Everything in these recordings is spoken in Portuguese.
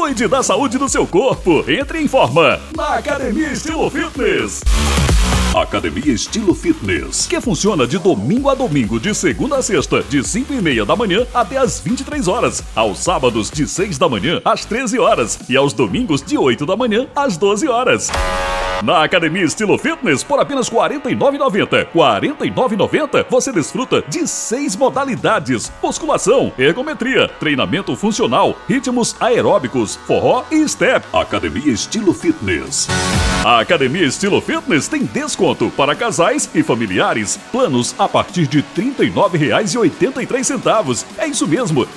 Cuide da saúde do seu corpo. Entre em forma na Academia Estilo Fitness. Academia Estilo Fitness, que funciona de domingo a domingo, de segunda a sexta, de 5h30 da manhã até as 23 horas, aos sábados de 6 da manhã às 13 horas e aos domingos de 8 da manhã às 12 horas. Na Academia Estilo Fitness, por apenas R$ 49,90. R$ 49,90 você desfruta de 6 modalidades: musculação, ergometria, treinamento funcional, ritmos aeróbicos, forró e step. Academia Estilo Fitness. A Academia Estilo Fitness tem desconto para casais e familiares. Planos a partir de R$ 39,83. É isso mesmo, R$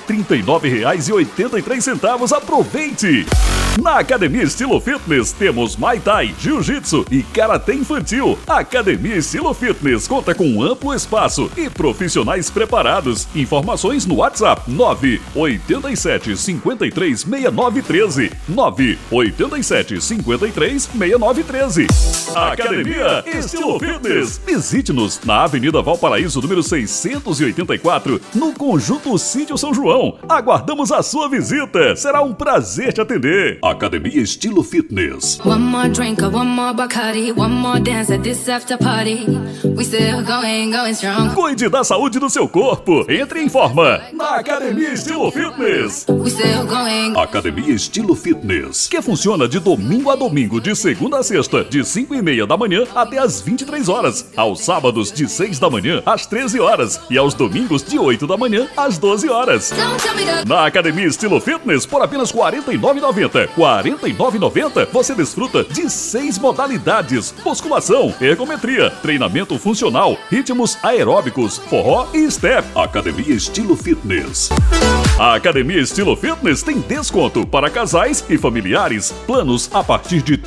39,83. Aproveite! Na Academia Estilo Fitness temos Muay Thai, Jiu-Jitsu e Karatê Infantil. A Academia Estilo Fitness conta com um amplo espaço e profissionais preparados. Informações no WhatsApp 987 53 6913. 987 53 6913. Academia Estilo Fitness. Visite-nos na Avenida Valparaíso, número 684, no Conjunto Sítio São João. Aguardamos a sua visita. Será um prazer te atender. Academia Estilo Fitness. One more drink, one more Bacardi, one more dance at this after party. We still going strong. Cuide da saúde do seu corpo. Entre em forma na Academia Estilo Fitness. We still going. Academia Estilo Fitness, que funciona de domingo a domingo, de segunda a sexta, de 5h30 da manhã até as 23 horas, aos sábados de 6 da manhã às 13 horas e aos domingos de 8 da manhã às 12 horas. Na Academia Estilo Fitness, por apenas R$ 49,90. R$ 49,90 você desfruta de 6 modalidades: musculação, ergometria, treinamento funcional, ritmos aeróbicos, forró e step. Academia Estilo Fitness. A Academia Estilo Fitness tem desconto para casais e familiares. Planos a partir de R$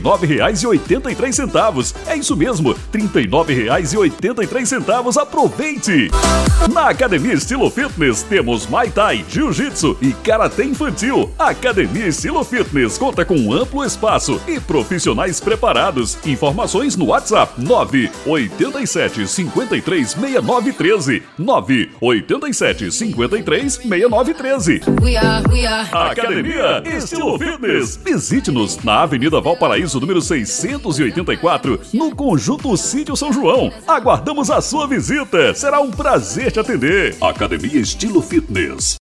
39,83. É isso mesmo, R$ 39,83. Aproveite! Na Academia Estilo Fitness temos Muay Thai, Jiu-Jitsu e Karatê Infantil. Academia Estilo Fitness conta com um amplo espaço e profissionais preparados. Informações no WhatsApp 987 53 6913. 987 53 6913. We are. Academia Estilo Fitness. Visite-nos na Avenida Valparaíso, número 684, no Conjunto Sítio São João. Aguardamos a sua visita. Será um prazer te atender. Academia Estilo Fitness.